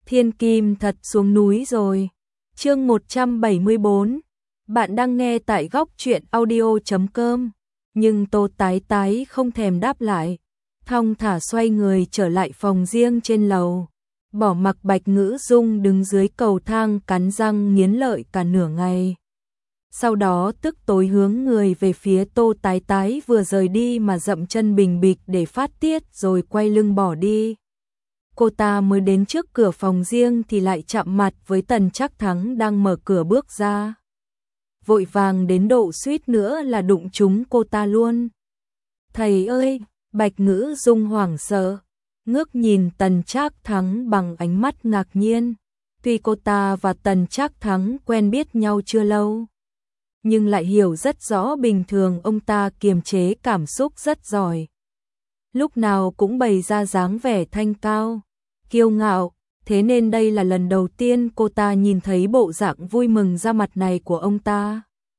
Thiên Kim thật xuống núi rồi. Chương 174. Bạn đang nghe tại góc truyện audio.com. Nhưng Tô Tái Tái không thèm đáp lại, thong thả xoay người trở lại phòng riêng trên lầu, bỏ mặc Bạch Ngữ Dung đứng dưới cầu thang cắn răng nghiến lợi cả nửa ngày. Sau đó tức tối hướng người về phía Tô Tái Tái vừa rời đi mà dậm chân bình bịch để phát tiết rồi quay lưng bỏ đi. Cô ta mới đến trước cửa phòng riêng thì lại chạm mặt với Tần Trác Thắng đang mở cửa bước ra. Vội vàng đến độ suýt nữa là đụng trúng cô ta luôn. Thầy ơi! Bạch Ngữ Dung hoảng sợ, ngước nhìn Tần Trác Thắng bằng ánh mắt ngạc nhiên. Tuy cô ta và Tần Trác Thắng quen biết nhau chưa lâu, nhưng lại hiểu rất rõ bình thường ông ta kiềm chế cảm xúc rất giỏi. Lúc nào cũng bày ra dáng vẻ thanh cao, kiêu ngạo, thế nên đây là lần đầu tiên cô ta nhìn thấy bộ dạng vui mừng ra mặt này của ông ta.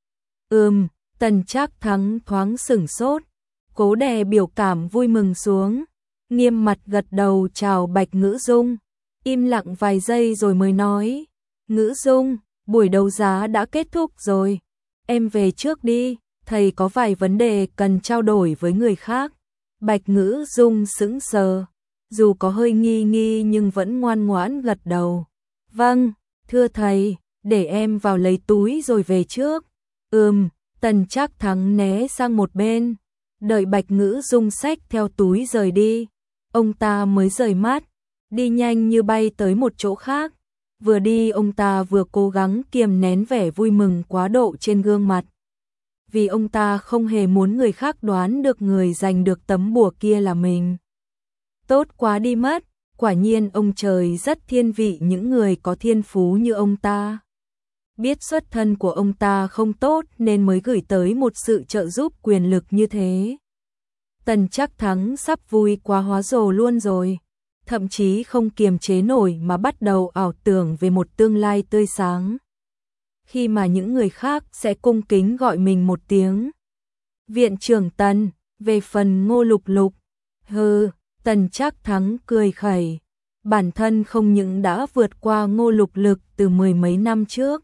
Tần Trác Thắng thoáng sửng sốt, cố đè biểu cảm vui mừng xuống, nghiêm mặt gật đầu chào Bạch Ngữ Dung, im lặng vài giây rồi mới nói: Ngữ Dung, buổi đấu giá đã kết thúc rồi, em về trước đi, thầy có vài vấn đề cần trao đổi với người khác. Bạch Ngữ Dung sững sờ, dù có hơi nghi nghi nhưng vẫn ngoan ngoãn gật đầu. Vâng, thưa thầy, để em vào lấy túi rồi về trước. Tần Trác Thắng né sang một bên, đợi Bạch Ngữ Dung xách theo túi rời đi, ông ta mới rời mắt, đi nhanh như bay tới một chỗ khác. Vừa đi ông ta vừa cố gắng kiềm nén vẻ vui mừng quá độ trên gương mặt, vì ông ta không hề muốn người khác đoán được người giành được tấm bùa kia là mình. Tốt quá đi mất, quả nhiên ông trời rất thiên vị những người có thiên phú như ông ta. Biết xuất thân của ông ta không tốt nên mới gửi tới một sự trợ giúp quyền lực như thế. Tần Trác Thắng sắp vui quá hóa rồ luôn rồi, thậm chí không kiềm chế nổi mà bắt đầu ảo tưởng về một tương lai tươi sáng, khi mà những người khác sẽ cung kính gọi mình một tiếng viện trưởng Tần. Về phần Ngô Lục Lục, Tần Trác Thắng cười khẩy, bản thân không những đã vượt qua Ngô Lục Lực từ mười mấy năm trước,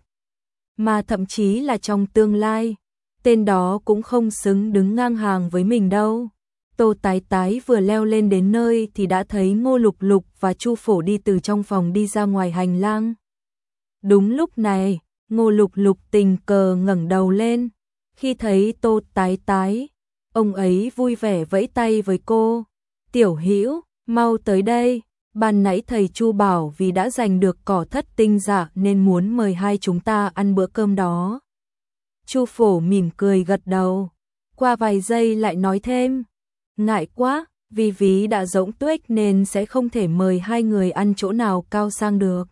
mà thậm chí là trong tương lai, tên đó cũng không xứng đứng ngang hàng với mình đâu. Tô Tái Tái vừa leo lên đến nơi thì đã thấy Ngô Lục Lục và Chu Phổ đi từ trong phòng đi ra ngoài hành lang. Đúng lúc này, Ngô Lục Lục tình cờ ngẩng đầu lên, khi thấy Tô Tái Tái, ông ấy vui vẻ vẫy tay với cô. Tiểu Hữu, mau tới đây, ban nãy thầy Chu bảo vì đã giành được cỏ thất tinh dạ nên muốn mời hai chúng ta ăn bữa cơm đó. Chu Phổ mỉm cười gật đầu, qua vài giây lại nói thêm: ngại quá, vì ví đã rỗng tuếch nên sẽ không thể mời hai người ăn chỗ nào cao sang được.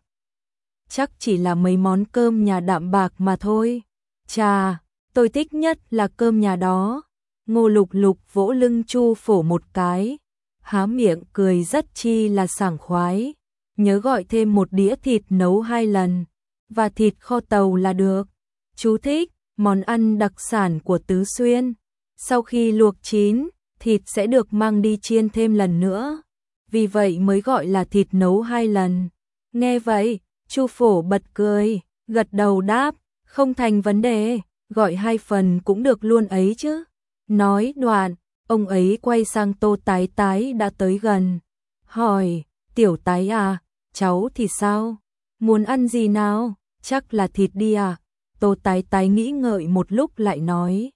Chắc chỉ là mấy món cơm nhà đạm bạc mà thôi. Chà, tôi thích nhất là cơm nhà đó. Ngô Lục Lục vỗ lưng Chu Phổ một cái, há miệng cười rất chi là sảng khoái. Nhớ gọi thêm một đĩa thịt nấu 2 lần, và thịt kho tàu là được. Chú thích, món ăn đặc sản của Tứ Xuyên. Sau khi luộc chín, thịt sẽ được mang đi chiên thêm lần nữa, vì vậy mới gọi là thịt nấu 2 lần. Nghe vậy, Chu Phổ bật cười, gật đầu đáp: không thành vấn đề, gọi 2 phần cũng được luôn ấy chứ. Nói đoạn, ông ấy quay sang Tô Tái Tái đã tới gần, hỏi: Tiểu Tái à, cháu thì sao? Muốn ăn gì nào? Chắc là thịt đi à? Tô Tái Tái nghĩ ngợi một lúc lại nói: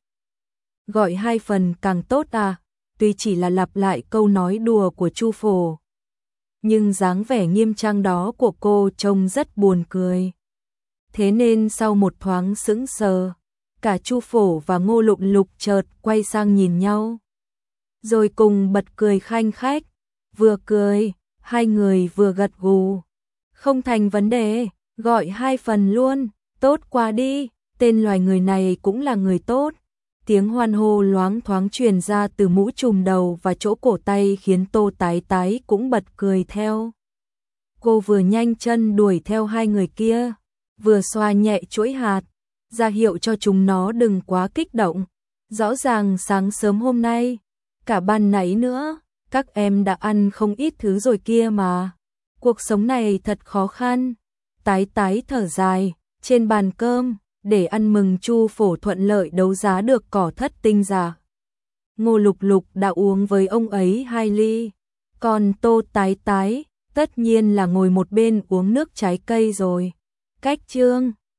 gọi 2 phần càng tốt à? Tuy chỉ là lặp lại câu nói đùa của Chu Phổ, nhưng dáng vẻ nghiêm trang đó của cô trông rất buồn cười. Thế nên sau một thoáng sững sờ, cả Chu Phổ và Ngô Lục Lục chợt quay sang nhìn nhau, rồi cùng bật cười khanh khách. Vừa cười, hai người vừa gật gù. Không thành vấn đề, gọi 2 phần luôn, tốt quá đi, tên loài người này cũng là người tốt. Tiếng hoan hô loáng thoáng truyền ra từ mũ trùm đầu và chỗ cổ tay khiến Tô Tái Tái cũng bật cười theo. Cô vừa nhanh chân đuổi theo hai người kia, vừa xoa nhẹ chuỗi hạt, ra hiệu cho chúng nó đừng quá kích động. Rõ ràng sáng sớm hôm nay, cả ban nãy nữa, các em đã ăn không ít thứ rồi kia mà. Cuộc sống này thật khó khăn. Tái tái thở dài, trên bàn cơm, để ăn mừng Chu Phổ thuận lợi đấu giá được cỏ thất tinh giả. Ngô Lục Lục đã uống với ông ấy 2 ly, còn Tô Tái Tái tất nhiên là ngồi một bên uống nước trái cây rồi. Cách chương